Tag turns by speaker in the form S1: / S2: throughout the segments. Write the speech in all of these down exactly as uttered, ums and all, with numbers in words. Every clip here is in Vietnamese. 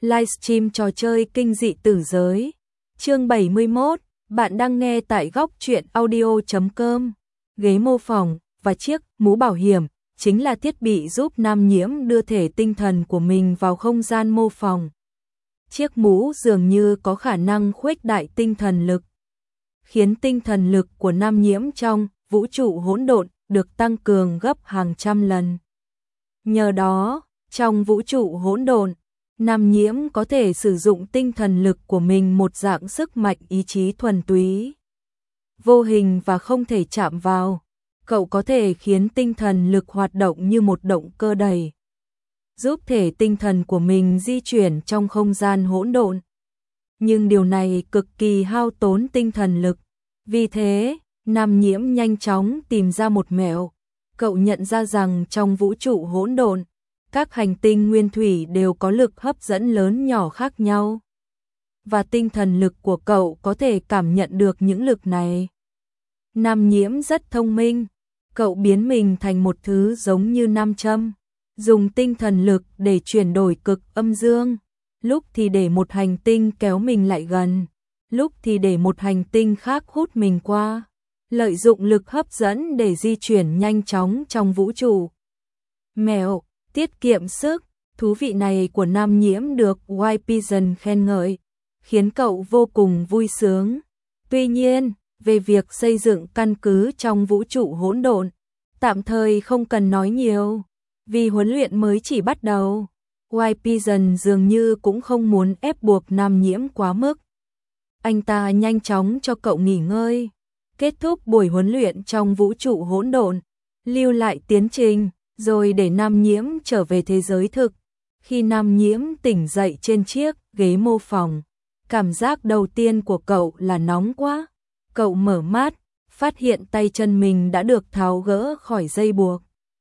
S1: livestream trò chơi kinh dị tử giới. Chương bảy mươi mốt, bạn đang nghe tại góc truyện audio chấm com. Ghế mô phỏng và chiếc mũ bảo hiểm chính là thiết bị giúp Nam Nhiễm đưa thể tinh thần của mình vào không gian mô phỏng. Chiếc mũ dường như có khả năng khuếch đại tinh thần lực, khiến tinh thần lực của Nam Nhiễm trong vũ trụ hỗn độn được tăng cường gấp hàng trăm lần. Nhờ đó, trong vũ trụ hỗn độn, Nam Nhiễm có thể sử dụng tinh thần lực của mình một dạng sức mạnh ý chí thuần túy, vô hình và không thể chạm vào. Cậu có thể khiến tinh thần lực hoạt động như một động cơ đẩy, giúp thể tinh thần của mình di chuyển trong không gian hỗn độn. Nhưng điều này cực kỳ hao tốn tinh thần lực. Vì thế, Nam Nhiễm nhanh chóng tìm ra một mẹo. Cậu nhận ra rằng trong vũ trụ hỗn độn, các hành tinh nguyên thủy đều có lực hấp dẫn lớn nhỏ khác nhau. Và tinh thần lực của cậu có thể cảm nhận được những lực này. Nam Nhiễm rất thông minh. Cậu biến mình thành một thứ giống như nam châm, dùng tinh thần lực để chuyển đổi cực âm dương. Lúc thì để một hành tinh kéo mình lại gần, lúc thì để một hành tinh khác hút mình qua. Lợi dụng lực hấp dẫn để di chuyển nhanh chóng trong vũ trụ. Mẹo tiết kiệm sức, thú vị này của Nam Nhiễm được White Pigeon khen ngợi, khiến cậu vô cùng vui sướng. Tuy nhiên, về việc xây dựng căn cứ trong vũ trụ hỗn độn, tạm thời không cần nói nhiều, vì huấn luyện mới chỉ bắt đầu. White Pigeon dường như cũng không muốn ép buộc Nam Nhiễm quá mức. Anh ta nhanh chóng cho cậu nghỉ ngơi, kết thúc buổi huấn luyện trong vũ trụ hỗn độn, lưu lại tiến trình, rồi để Nam Nhiễm trở về thế giới thực. Khi Nam Nhiễm tỉnh dậy trên chiếc ghế mô phỏng, cảm giác đầu tiên của cậu là nóng quá. Cậu mở mắt, phát hiện tay chân mình đã được tháo gỡ khỏi dây buộc.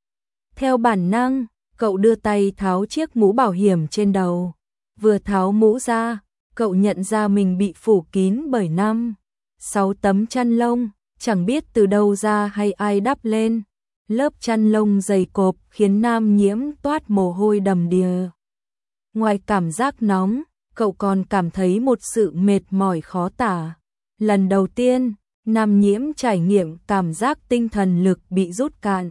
S1: Theo bản năng, cậu đưa tay tháo chiếc mũ bảo hiểm trên đầu. Vừa tháo mũ ra, cậu nhận ra mình bị phủ kín bởi năm, sáu tấm chăn lông, chẳng biết từ đâu ra hay ai đắp lên. Lớp chăn lông dày cộp khiến Nam Nhiễm toát mồ hôi đầm đìa. Ngoài cảm giác nóng, cậu còn cảm thấy một sự mệt mỏi khó tả. Lần đầu tiên, Nam Nhiễm trải nghiệm cảm giác tinh thần lực bị rút cạn.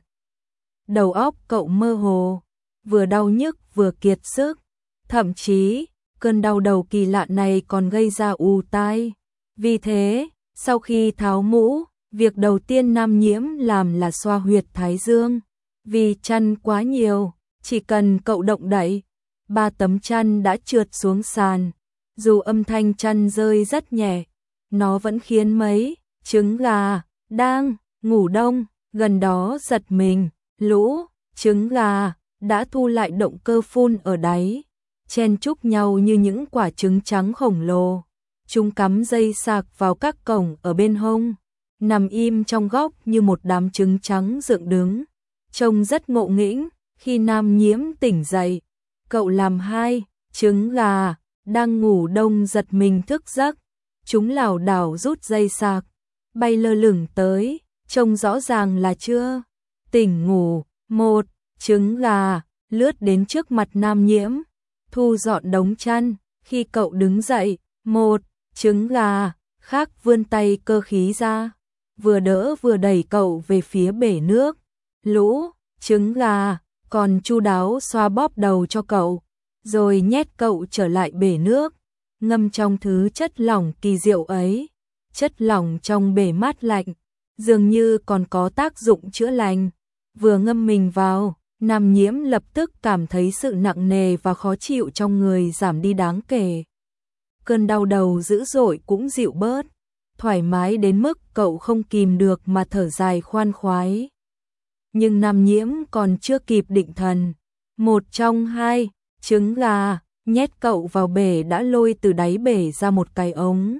S1: Đầu óc cậu mơ hồ, vừa đau nhức vừa kiệt sức. Thậm chí, cơn đau đầu kỳ lạ này còn gây ra ù tai. Vì thế, sau khi tháo mũ, việc đầu tiên Nam Nhiễm làm là xoa huyệt thái dương. Vì chăn quá nhiều, chỉ cần cậu động đậy, ba tấm chăn đã trượt xuống sàn. Dù âm thanh chăn rơi rất nhẹ, nó vẫn khiến mấy trứng gà đang ngủ đông gần đó giật mình. Lũ trứng gà đã thu lại động cơ phun ở đáy, chen chúc nhau như những quả trứng trắng khổng lồ. Chúng cắm dây sạc vào các cổng ở bên hông, nằm im trong góc như một đám trứng trắng dựng đứng, trông rất ngộ nghĩnh. Khi Nam Nhiễm tỉnh dậy, cậu làm hai trứng gà đang ngủ đông giật mình thức giấc. Chúng lảo đảo rút dây sạc, bay lơ lửng tới, trông rõ ràng là chưa tỉnh ngủ. Một trứng gà lướt đến trước mặt Nam Nhiễm, thu dọn đống chăn. Khi cậu đứng dậy, một trứng gà khác vươn tay cơ khí ra, vừa đỡ vừa đẩy cậu về phía bể nước. Lũ trứng gà còn chu đáo xoa bóp đầu cho cậu, rồi nhét cậu trở lại bể nước, ngâm trong thứ chất lỏng kỳ diệu ấy. Chất lỏng trong bể mát lạnh, dường như còn có tác dụng chữa lành. Vừa ngâm mình vào, Nam Nhiễm lập tức cảm thấy sự nặng nề và khó chịu trong người giảm đi đáng kể. Cơn đau đầu dữ dội cũng dịu bớt, thoải mái đến mức cậu không kìm được mà thở dài khoan khoái. Nhưng Nam Nhiễm còn chưa kịp định thần, một trong hai trứng gà nhét cậu vào bể đã lôi từ đáy bể ra một cái ống.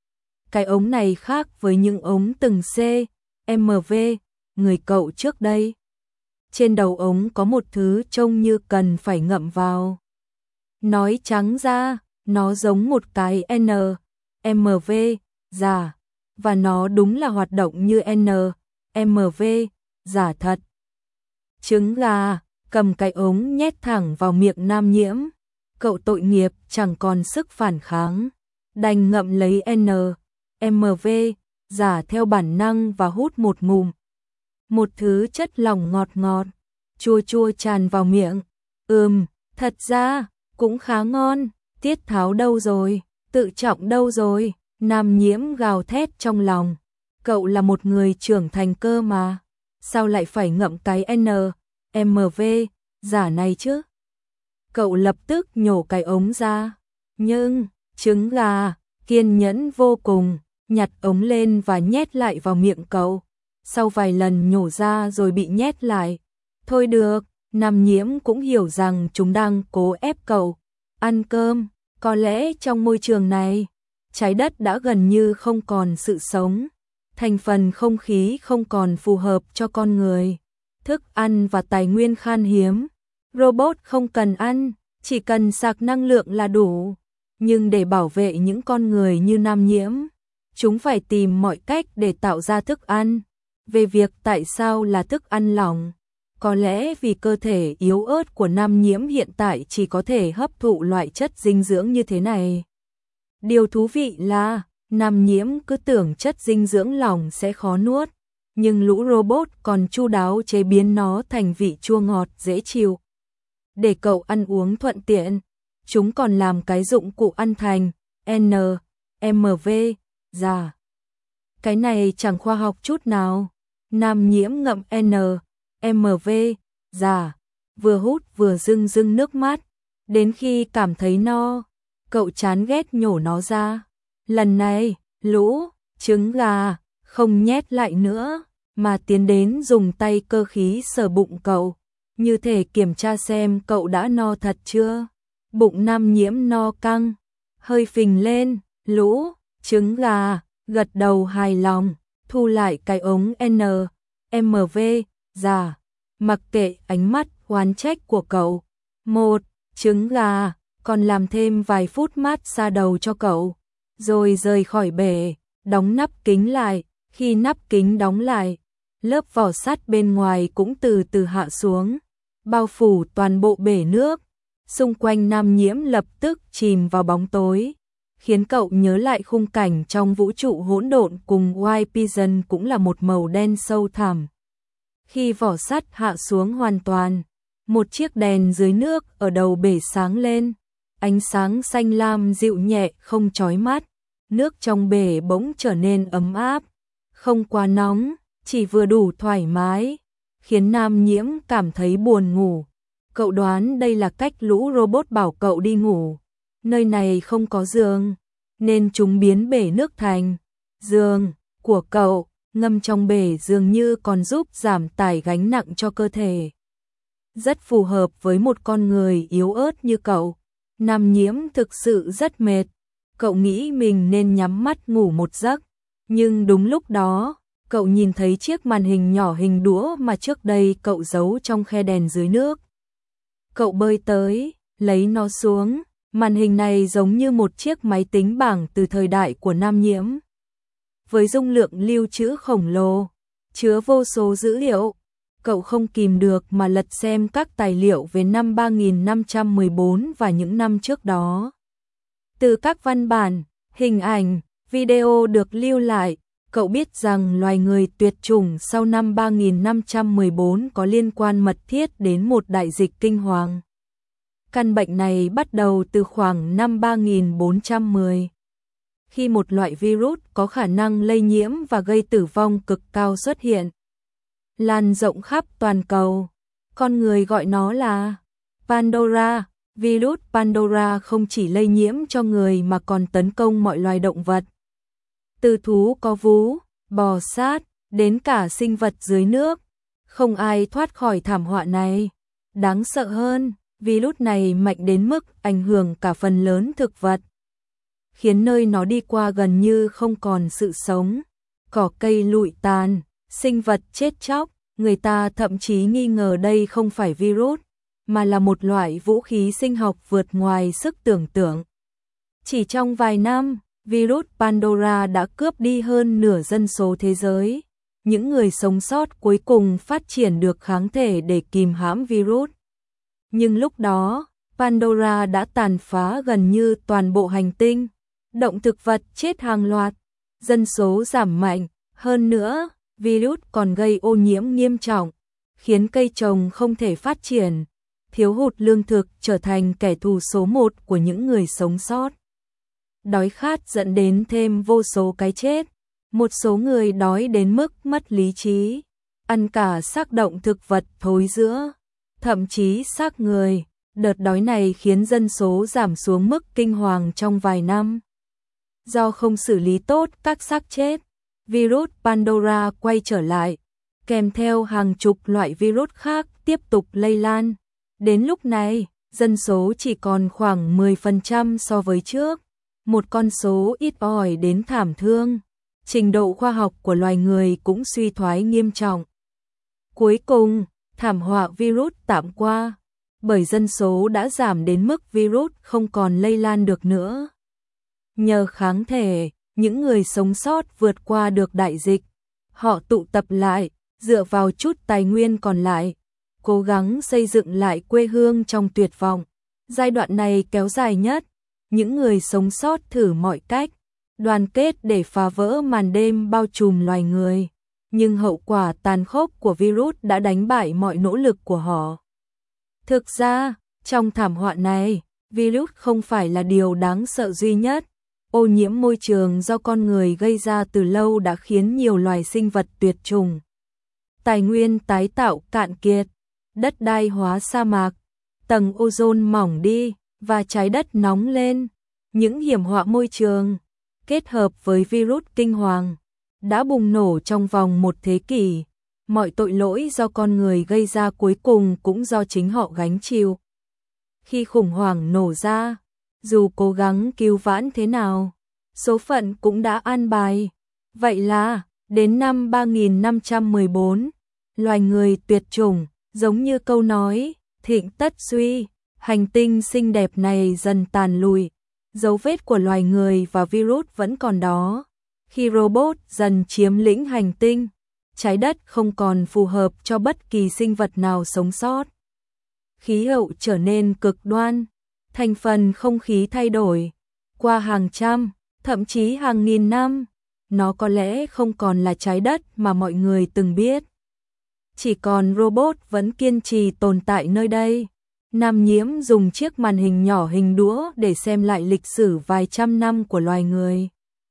S1: Cái ống này khác với những ống từng C, M V người cậu trước đây. Trên đầu ống có một thứ trông như cần phải ngậm vào. Nói trắng ra, nó giống một cái N, M V giả, và nó đúng là hoạt động như N, M V giả thật. Trứng gà cầm cái ống nhét thẳng vào miệng Nam Nhiễm. cậu tội nghiệp chẳng còn sức phản kháng, đành ngậm lấy N M V giả theo bản năng và hút một ngụm. Một thứ chất lỏng ngọt ngọt, chua chua tràn vào miệng. Ừm, thật ra cũng khá ngon. Tiết Tháo đâu rồi? Tự trọng đâu rồi? Nam Nhiễm gào thét trong lòng. Cậu là một người trưởng thành cơ mà, sao lại phải ngậm cái N M V giả này chứ? Cậu lập tức nhổ cái ống ra. Nhưng, trứng gà, kiên nhẫn vô cùng, nhặt ống lên và nhét lại vào miệng cậu. Sau vài lần nhổ ra rồi bị nhét lại. Thôi được, Nam Nhiễm cũng hiểu rằng chúng đang cố ép cậu ăn cơm. Có lẽ trong môi trường này, trái đất đã gần như không còn sự sống. Thành phần không khí không còn phù hợp cho con người. Thức ăn và tài nguyên khan hiếm. Robot không cần ăn, chỉ cần sạc năng lượng là đủ. Nhưng để bảo vệ những con người như Nam Nhiễm, chúng phải tìm mọi cách để tạo ra thức ăn. Về việc tại sao là thức ăn lỏng, có lẽ vì cơ thể yếu ớt của Nam Nhiễm hiện tại chỉ có thể hấp thụ loại chất dinh dưỡng như thế này. Điều thú vị là, Nam Nhiễm cứ tưởng chất dinh dưỡng lỏng sẽ khó nuốt, nhưng lũ robot còn chu đáo chế biến nó thành vị chua ngọt dễ chịu. Để cậu ăn uống thuận tiện, chúng còn làm cái dụng cụ ăn thành N M V giả. Cái này chẳng khoa học chút nào. Nam Nhiễm ngậm N M V giả, vừa hút vừa rưng rưng nước mắt. Đến khi cảm thấy no, cậu chán ghét nhổ nó ra. Lần này, lũ trứng gà không nhét lại nữa, mà tiến đến dùng tay cơ khí sờ bụng cậu, như thể kiểm tra xem cậu đã no thật chưa. Bụng Nam Nhiễm no căng, hơi phình lên. Lũ trứng gà gật đầu hài lòng, thu lại cái ống N M V giả, mặc kệ ánh mắt oán trách của cậu. Một trứng gà còn làm thêm vài phút mát xa đầu cho cậu, rồi rời khỏi bể, đóng nắp kính lại. Khi nắp kính đóng lại, lớp vỏ sắt bên ngoài cũng từ từ hạ xuống, bao phủ toàn bộ bể nước. Xung quanh Nam Nhiễm lập tức chìm vào bóng tối, khiến cậu nhớ lại khung cảnh trong vũ trụ hỗn độn cùng White Pigeon cũng là một màu đen sâu thẳm. Khi vỏ sắt hạ xuống hoàn toàn, một chiếc đèn dưới nước ở đầu bể sáng lên, ánh sáng xanh lam dịu nhẹ không chói mắt. Nước trong bể bỗng trở nên ấm áp, không quá nóng, chỉ vừa đủ thoải mái, khiến Nam Nhiễm cảm thấy buồn ngủ. Cậu đoán đây là cách lũ robot bảo cậu đi ngủ. Nơi này không có giường, nên chúng biến bể nước thành giường của cậu. Ngâm trong bể dường như còn giúp giảm tải gánh nặng cho cơ thể. Rất phù hợp với một con người yếu ớt như cậu. Nam Nhiễm thực sự rất mệt. Cậu nghĩ mình nên nhắm mắt ngủ một giấc. Nhưng đúng lúc đó, cậu nhìn thấy chiếc màn hình nhỏ hình đũa mà trước đây cậu giấu trong khe đèn dưới nước. Cậu bơi tới, lấy nó xuống. Màn hình này giống như một chiếc máy tính bảng từ thời đại của Nam Nhiễm. Với dung lượng lưu trữ khổng lồ, chứa vô số dữ liệu, cậu không kìm được mà lật xem các tài liệu về năm ba nghìn năm trăm mười bốn và những năm trước đó. Từ các văn bản, hình ảnh, video được lưu lại, cậu biết rằng loài người tuyệt chủng sau năm ba nghìn năm trăm mười bốn có liên quan mật thiết đến một đại dịch kinh hoàng. Căn bệnh này bắt đầu từ khoảng năm ba nghìn bốn trăm mười. Khi một loại virus có khả năng lây nhiễm và gây tử vong cực cao xuất hiện, lan rộng khắp toàn cầu. Con người gọi nó là Pandora. Virus Pandora không chỉ lây nhiễm cho người mà còn tấn công mọi loài động vật. Từ thú có vú, bò sát, đến cả sinh vật dưới nước. Không ai thoát khỏi thảm họa này. Đáng sợ hơn, virus này mạnh đến mức ảnh hưởng cả phần lớn thực vật, khiến nơi nó đi qua gần như không còn sự sống. Cỏ cây lụi tàn, sinh vật chết chóc, người ta thậm chí nghi ngờ đây không phải virus, mà là một loại vũ khí sinh học vượt ngoài sức tưởng tượng. Chỉ trong vài năm, virus Pandora đã cướp đi hơn nửa dân số thế giới. Những người sống sót cuối cùng phát triển được kháng thể để kìm hãm virus. Nhưng lúc đó, Pandora đã tàn phá gần như toàn bộ hành tinh, động thực vật chết hàng loạt, dân số giảm mạnh, hơn nữa, virus còn gây ô nhiễm nghiêm trọng, khiến cây trồng không thể phát triển, thiếu hụt lương thực trở thành kẻ thù số một của những người sống sót. Đói khát dẫn đến thêm vô số cái chết, một số người đói đến mức mất lý trí, ăn cả xác động thực vật thối rữa, thậm chí xác người. Đợt đói này khiến dân số giảm xuống mức kinh hoàng trong vài năm. Do không xử lý tốt các xác chết, virus Pandora quay trở lại, kèm theo hàng chục loại virus khác tiếp tục lây lan. Đến lúc này, dân số chỉ còn khoảng mười phần trăm so với trước, một con số ít ỏi đến thảm thương. Trình độ khoa học của loài người cũng suy thoái nghiêm trọng. Cuối cùng, thảm họa virus tạm qua, bởi dân số đã giảm đến mức virus không còn lây lan được nữa. Nhờ kháng thể, những người sống sót vượt qua được đại dịch. Họ tụ tập lại, dựa vào chút tài nguyên còn lại, cố gắng xây dựng lại quê hương trong tuyệt vọng. Giai đoạn này kéo dài nhất, những người sống sót thử mọi cách, đoàn kết để phá vỡ màn đêm bao trùm loài người. Nhưng hậu quả tàn khốc của virus đã đánh bại mọi nỗ lực của họ. Thực ra, trong thảm họa này, virus không phải là điều đáng sợ duy nhất. Ô nhiễm môi trường do con người gây ra từ lâu đã khiến nhiều loài sinh vật tuyệt chủng. Tài nguyên tái tạo cạn kiệt, đất đai hóa sa mạc, tầng ozone mỏng đi và trái đất nóng lên. Những hiểm họa môi trường, kết hợp với virus kinh hoàng, đã bùng nổ trong vòng một thế kỷ. Mọi tội lỗi do con người gây ra cuối cùng cũng do chính họ gánh chịu. Khi khủng hoảng nổ ra, dù cố gắng cứu vãn thế nào, số phận cũng đã an bài. Vậy là, đến năm ba nghìn năm trăm mười bốn, loài người tuyệt chủng, giống như câu nói, thịnh tất suy, hành tinh xinh đẹp này dần tàn lụi. Dấu vết của loài người và virus vẫn còn đó. Khi robot dần chiếm lĩnh hành tinh, trái đất không còn phù hợp cho bất kỳ sinh vật nào sống sót. Khí hậu trở nên cực đoan, thành phần không khí thay đổi. Qua hàng trăm, thậm chí hàng nghìn năm, nó có lẽ không còn là trái đất mà mọi người từng biết. Chỉ còn robot vẫn kiên trì tồn tại nơi đây. Nam Nhiễm dùng chiếc màn hình nhỏ hình đũa để xem lại lịch sử vài trăm năm của loài người.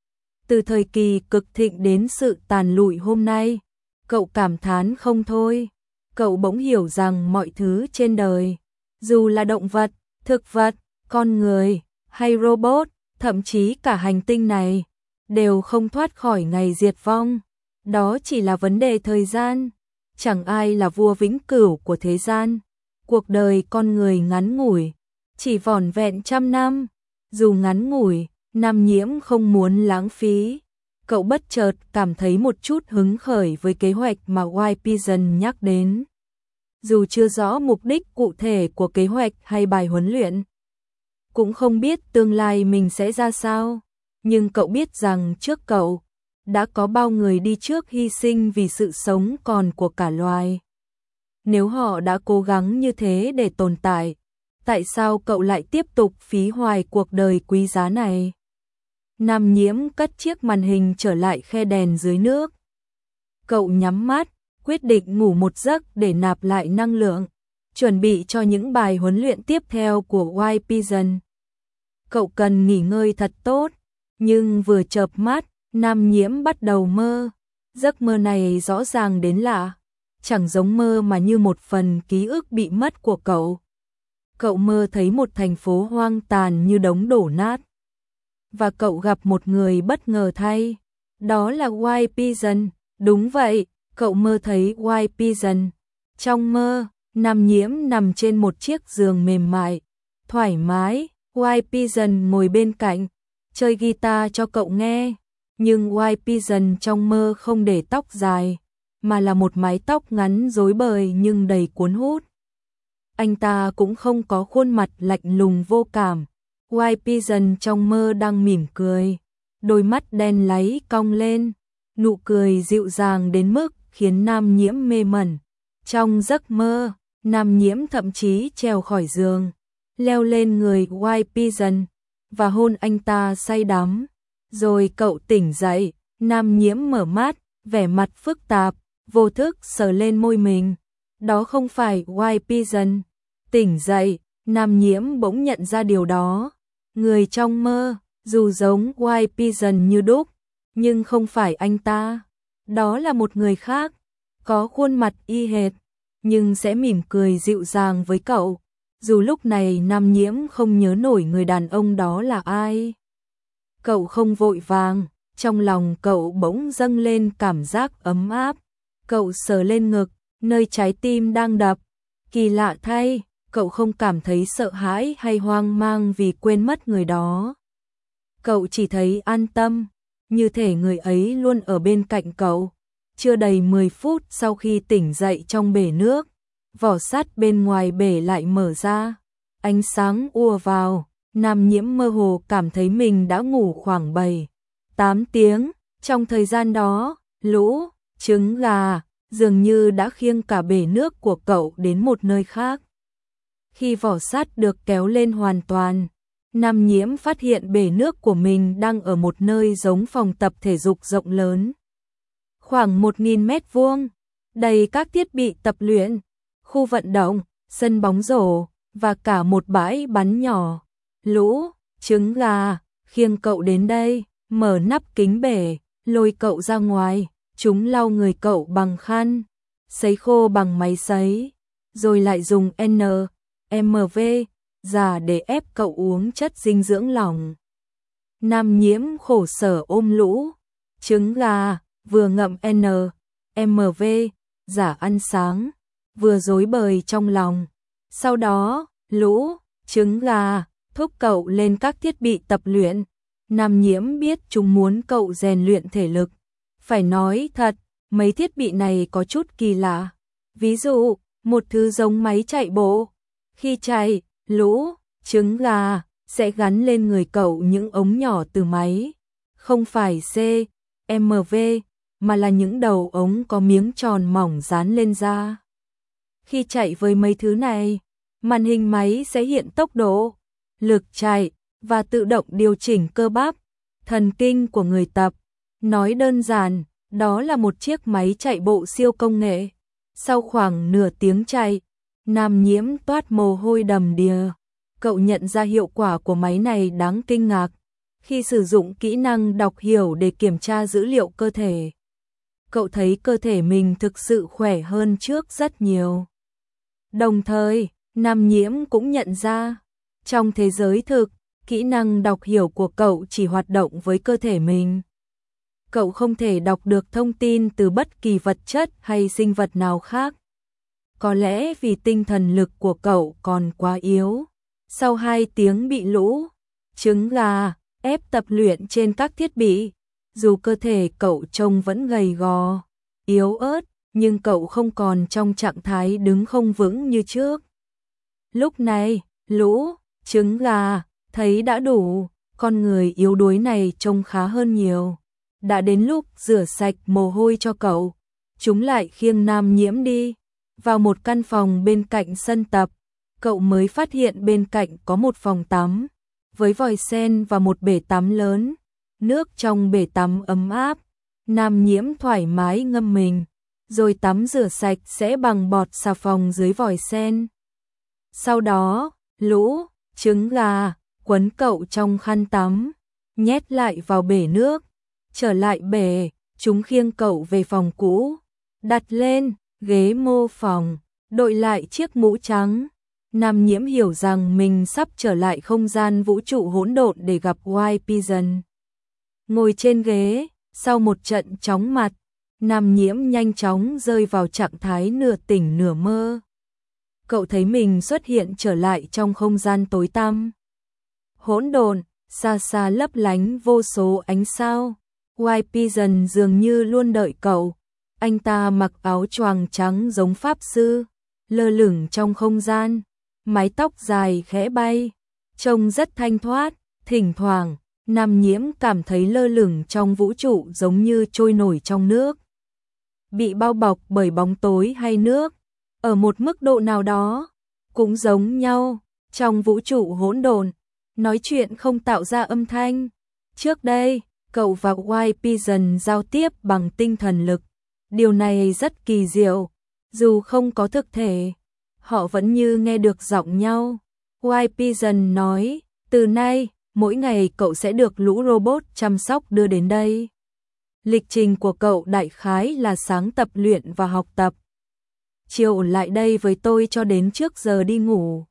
S1: Từ thời kỳ cực thịnh đến sự tàn lụi hôm nay, cậu cảm thán không thôi. Cậu bỗng hiểu rằng mọi thứ trên đời, dù là động vật, thực vật, con người, hay robot, thậm chí cả hành tinh này, đều không thoát khỏi ngày diệt vong. Đó chỉ là vấn đề thời gian. Chẳng ai là vua vĩnh cửu của thế gian. Cuộc đời con người ngắn ngủi, chỉ vỏn vẹn trăm năm. Dù ngắn ngủi, Nam Nhiễm không muốn lãng phí. Cậu bất chợt cảm thấy một chút hứng khởi với kế hoạch mà White Pigeon nhắc đến. Dù chưa rõ mục đích cụ thể của kế hoạch hay bài huấn luyện, cũng không biết tương lai mình sẽ ra sao, nhưng cậu biết rằng trước cậu, đã có bao người đi trước hy sinh vì sự sống còn của cả loài. Nếu họ đã cố gắng như thế để tồn tại, tại sao cậu lại tiếp tục phí hoài cuộc đời quý giá này? Nam Nhiễm cất chiếc màn hình trở lại khe đèn dưới nước. Cậu nhắm mắt, quyết định ngủ một giấc để nạp lại năng lượng, chuẩn bị cho những bài huấn luyện tiếp theo của White Pigeon. Cậu cần nghỉ ngơi thật tốt, nhưng vừa chợp mắt, Nam Nhiễm bắt đầu mơ. Giấc mơ này rõ ràng đến lạ, chẳng giống mơ mà như một phần ký ức bị mất của cậu. Cậu mơ thấy một thành phố hoang tàn như đống đổ nát. Và cậu gặp một người bất ngờ thay. Đó là White Pigeon. Đúng vậy, cậu mơ thấy White Pigeon. Trong mơ, Nam Nhiễm nằm trên một chiếc giường mềm mại, thoải mái. White Pigeon ngồi bên cạnh, chơi guitar cho cậu nghe. Nhưng White Pigeon trong mơ không để tóc dài, mà là một mái tóc ngắn rối bời nhưng đầy cuốn hút. Anh ta cũng không có khuôn mặt lạnh lùng vô cảm. White Pigeon trong mơ đang mỉm cười, đôi mắt đen láy cong lên, nụ cười dịu dàng đến mức khiến Nam Nhiễm mê mẩn. Trong giấc mơ, Nam Nhiễm thậm chí trèo khỏi giường, leo lên người White Pigeon và hôn anh ta say đắm. Rồi cậu tỉnh dậy, Nam Nhiễm mở mắt, vẻ mặt phức tạp, vô thức sờ lên môi mình. Đó không phải White Pigeon. Tỉnh dậy, Nam Nhiễm bỗng nhận ra điều đó. Người trong mơ, dù giống White Pigeon như đúc, nhưng không phải anh ta. Đó là một người khác, có khuôn mặt y hệt, nhưng sẽ mỉm cười dịu dàng với cậu. Dù lúc này Nam Nhiễm không nhớ nổi người đàn ông đó là ai. Cậu không vội vàng, trong lòng cậu bỗng dâng lên cảm giác ấm áp. Cậu sờ lên ngực, nơi trái tim đang đập. Kỳ lạ thay, cậu không cảm thấy sợ hãi hay hoang mang vì quên mất người đó. Cậu chỉ thấy an tâm, như thể người ấy luôn ở bên cạnh cậu. Chưa đầy mười phút sau khi tỉnh dậy trong bể nước, vỏ sắt bên ngoài bể lại mở ra. Ánh sáng ùa vào, Nam Nhiễm mơ hồ cảm thấy mình đã ngủ khoảng bảy, tám tiếng. Trong thời gian đó, lũ, trứng gà, dường như đã khiêng cả bể nước của cậu đến một nơi khác. Khi vỏ sắt được kéo lên hoàn toàn, Nam Nhiễm phát hiện bể nước của mình đang ở một nơi giống phòng tập thể dục rộng lớn. Khoảng một nghìn mét vuông, đầy các thiết bị tập luyện, khu vận động, sân bóng rổ, và cả một bãi bắn nhỏ. Lũ, trứng gà, khiêng cậu đến đây, mở nắp kính bể, lôi cậu ra ngoài, chúng lau người cậu bằng khăn, sấy khô bằng máy sấy, rồi lại dùng N M V già để ép cậu uống chất dinh dưỡng lỏng. Nam Nhiễm khổ sở ôm lũ, trứng gà, vừa ngậm N M V giả ăn sáng, vừa rối bời trong lòng. Sau đó, lũ, trứng gà, thúc cậu lên các thiết bị tập luyện. Nam Nhiễm biết chúng muốn cậu rèn luyện thể lực. Phải nói thật, mấy thiết bị này có chút kỳ lạ. Ví dụ, một thứ giống máy chạy bộ. Khi chạy, lũ, trứng gà sẽ gắn lên người cậu những ống nhỏ từ máy. Không phải C M V, mà là những đầu ống có miếng tròn mỏng dán lên da. Khi chạy với mấy thứ này, màn hình máy sẽ hiện tốc độ, lực chạy và tự động điều chỉnh cơ bắp, thần kinh của người tập. Nói đơn giản, đó là một chiếc máy chạy bộ siêu công nghệ. Sau khoảng nửa tiếng chạy, Nam Nhiễm toát mồ hôi đầm đìa. Cậu nhận ra hiệu quả của máy này đáng kinh ngạc. Khi sử dụng kỹ năng đọc hiểu để kiểm tra dữ liệu cơ thể, cậu thấy cơ thể mình thực sự khỏe hơn trước rất nhiều. Đồng thời, Nam Nhiễm cũng nhận ra, trong thế giới thực, kỹ năng đọc hiểu của cậu chỉ hoạt động với cơ thể mình. Cậu không thể đọc được thông tin từ bất kỳ vật chất hay sinh vật nào khác. Có lẽ vì tinh thần lực của cậu còn quá yếu. Sau hai tiếng bị lũ, trứng gà, ép tập luyện trên các thiết bị, dù cơ thể cậu trông vẫn gầy gò, yếu ớt, nhưng cậu không còn trong trạng thái đứng không vững như trước. Lúc này, lũ, trứng gà, thấy đã đủ, con người yếu đuối này trông khá hơn nhiều. Đã đến lúc rửa sạch mồ hôi cho cậu, chúng lại khiêng Nam Nhiễm đi. Vào một căn phòng bên cạnh sân tập, cậu mới phát hiện bên cạnh có một phòng tắm, với vòi sen và một bể tắm lớn. Nước trong bể tắm ấm áp, Nam Nhiễm thoải mái ngâm mình, rồi tắm rửa sạch sẽ bằng bọt xà phòng dưới vòi sen. Sau đó, lũ, trứng gà, quấn cậu trong khăn tắm, nhét lại vào bể nước. Trở lại bể, chúng khiêng cậu về phòng cũ, đặt lên ghế mô phòng, đội lại chiếc mũ trắng. Nam Nhiễm hiểu rằng mình sắp trở lại không gian vũ trụ hỗn độn để gặp White Pigeon. Ngồi trên ghế, sau một trận chóng mặt, Nam Nhiễm nhanh chóng rơi vào trạng thái nửa tỉnh nửa mơ. Cậu thấy mình xuất hiện trở lại trong không gian tối tăm. Hỗn độn, xa xa lấp lánh vô số ánh sao. White Pigeon dường như luôn đợi cậu. Anh ta mặc áo choàng trắng giống pháp sư, lơ lửng trong không gian, mái tóc dài khẽ bay, trông rất thanh thoát. Thỉnh thoảng, Nam Nhiễm cảm thấy lơ lửng trong vũ trụ giống như trôi nổi trong nước, bị bao bọc bởi bóng tối hay nước. Ở một mức độ nào đó, cũng giống nhau, Trong vũ trụ hỗn độn, nói chuyện không tạo ra âm thanh. Trước đây, cậu và White Pigeon giao tiếp bằng tinh thần lực. Điều này rất kỳ diệu. Dù không có thực thể, họ vẫn như nghe được giọng nhau. White Pigeon nói, từ nay, mỗi ngày cậu sẽ được lũ robot chăm sóc đưa đến đây. Lịch trình của cậu đại khái là sáng tập luyện và học tập. Chiều lại đây với tôi cho đến trước giờ đi ngủ.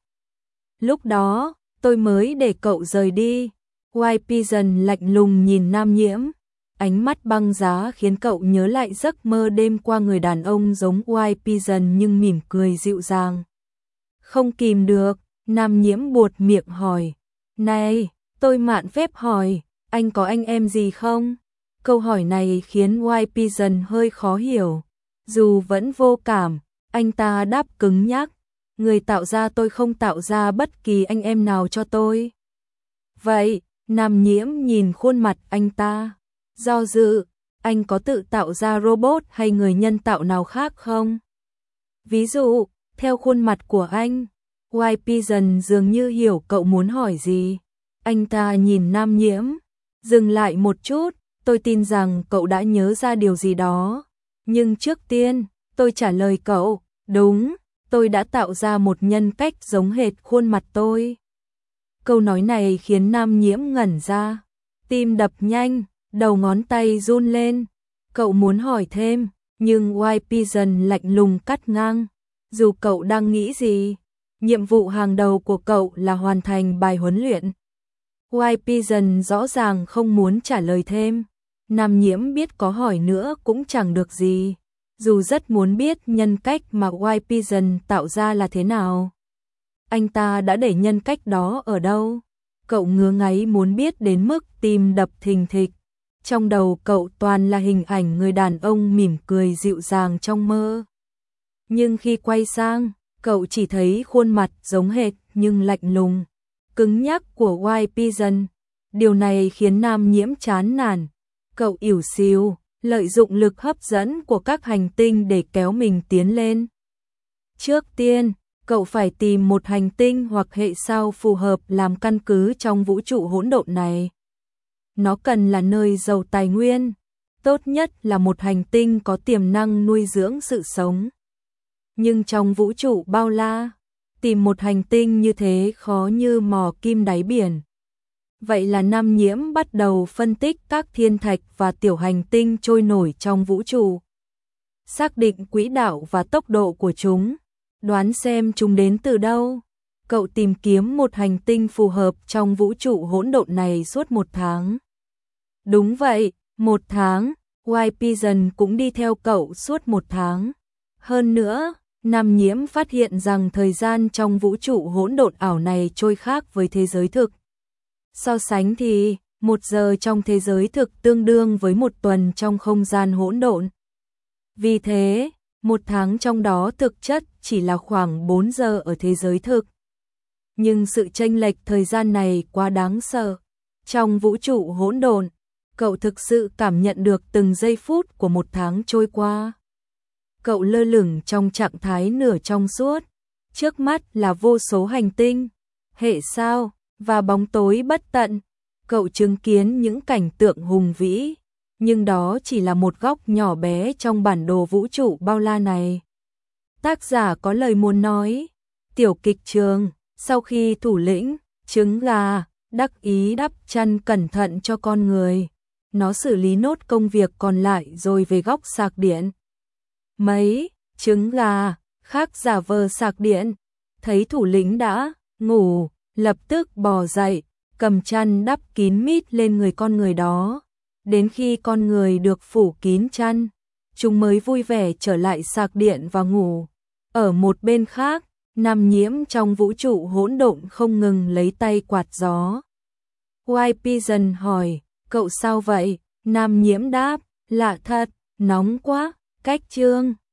S1: Lúc đó, tôi mới để cậu rời đi. White Pigeon lạnh lùng nhìn Nam Nhiễm. Ánh mắt băng giá khiến cậu nhớ lại giấc mơ đêm qua người đàn ông giống White Pigeon nhưng mỉm cười dịu dàng. Không kìm được, Nam Nhiễm buột miệng hỏi. Này, tôi mạn phép hỏi, anh có anh em gì không? Câu hỏi này khiến White Pigeon hơi khó hiểu. Dù vẫn vô cảm, anh ta đáp cứng nhắc. Người tạo ra tôi không tạo ra bất kỳ anh em nào cho tôi. Vậy, Nam Nhiễm nhìn khuôn mặt anh ta. Do dự, anh có tự tạo ra robot hay người nhân tạo nào khác không? Ví dụ, theo khuôn mặt của anh, White Pigeon dường như hiểu cậu muốn hỏi gì. Anh ta nhìn Nam Nhiễm, dừng lại một chút, tôi tin rằng cậu đã nhớ ra điều gì đó. Nhưng trước tiên, tôi trả lời cậu, đúng, tôi đã tạo ra một nhân cách giống hệt khuôn mặt tôi. Câu nói này khiến Nam Nhiễm ngẩn ra, tim đập nhanh, đầu ngón tay run lên. Cậu muốn hỏi thêm, nhưng White Pigeon lạnh lùng cắt ngang. Dù cậu đang nghĩ gì, nhiệm vụ hàng đầu của cậu là hoàn thành bài huấn luyện. White Pigeon rõ ràng không muốn trả lời thêm. Nam Nhiễm biết có hỏi nữa cũng chẳng được gì. Dù rất muốn biết nhân cách mà White Pigeon tạo ra là thế nào. Anh ta đã để nhân cách đó ở đâu? Cậu ngứa ngáy muốn biết đến mức tim đập thình thịch. Trong đầu cậu toàn là hình ảnh người đàn ông mỉm cười dịu dàng trong mơ. Nhưng khi quay sang, cậu chỉ thấy khuôn mặt giống hệt nhưng lạnh lùng, cứng nhắc của White Pigeon. Điều này khiến Nam Nhiễm chán nản. Cậu ỉu xìu, lợi dụng lực hấp dẫn của các hành tinh để kéo mình tiến lên. Trước tiên, cậu phải tìm một hành tinh hoặc hệ sao phù hợp làm căn cứ trong vũ trụ hỗn độn này. Nó cần là nơi giàu tài nguyên, tốt nhất là một hành tinh có tiềm năng nuôi dưỡng sự sống. Nhưng trong vũ trụ bao la, tìm một hành tinh như thế khó như mò kim đáy biển. Vậy là Nam Nhiễm bắt đầu phân tích các thiên thạch và tiểu hành tinh trôi nổi trong vũ trụ. Xác định quỹ đạo và tốc độ của chúng, đoán xem chúng đến từ đâu. Cậu tìm kiếm một hành tinh phù hợp trong vũ trụ hỗn độn này suốt một tháng. Đúng vậy, một tháng, White Pigeon cũng đi theo cậu suốt một tháng. Hơn nữa, Nam Nhiễm phát hiện rằng thời gian trong vũ trụ hỗn độn ảo này trôi khác với thế giới thực. So sánh thì, một giờ trong thế giới thực tương đương với một tuần trong không gian hỗn độn. Vì thế, một tháng trong đó thực chất chỉ là khoảng bốn giờ ở thế giới thực. Nhưng sự chênh lệch thời gian này quá đáng sợ. Trong vũ trụ hỗn độn, cậu thực sự cảm nhận được từng giây phút của một tháng trôi qua. Cậu lơ lửng trong trạng thái nửa trong suốt. Trước mắt là vô số hành tinh, hệ sao và bóng tối bất tận. Cậu chứng kiến những cảnh tượng hùng vĩ, nhưng đó chỉ là một góc nhỏ bé trong bản đồ vũ trụ bao la này. Tác giả có lời muốn nói. Tiểu kịch trường, sau khi thủ lĩnh, trứng gà, đắc ý đắp chăn cẩn thận cho con người. Nó xử lý nốt công việc còn lại rồi về góc sạc điện. Mấy, trứng gà, khác giả vờ sạc điện. Thấy thủ lĩnh đã ngủ, lập tức bò dậy, cầm chăn đắp kín mít lên người con người đó. Đến khi con người được phủ kín chăn, chúng mới vui vẻ trở lại sạc điện và ngủ. Ở một bên khác, Nam Nhiễm trong vũ trụ hỗn độn không ngừng lấy tay quạt gió. White Pigeon hỏi, cậu sao vậy? Nam Nhiễm đáp, lạ thật, nóng quá, cách chương.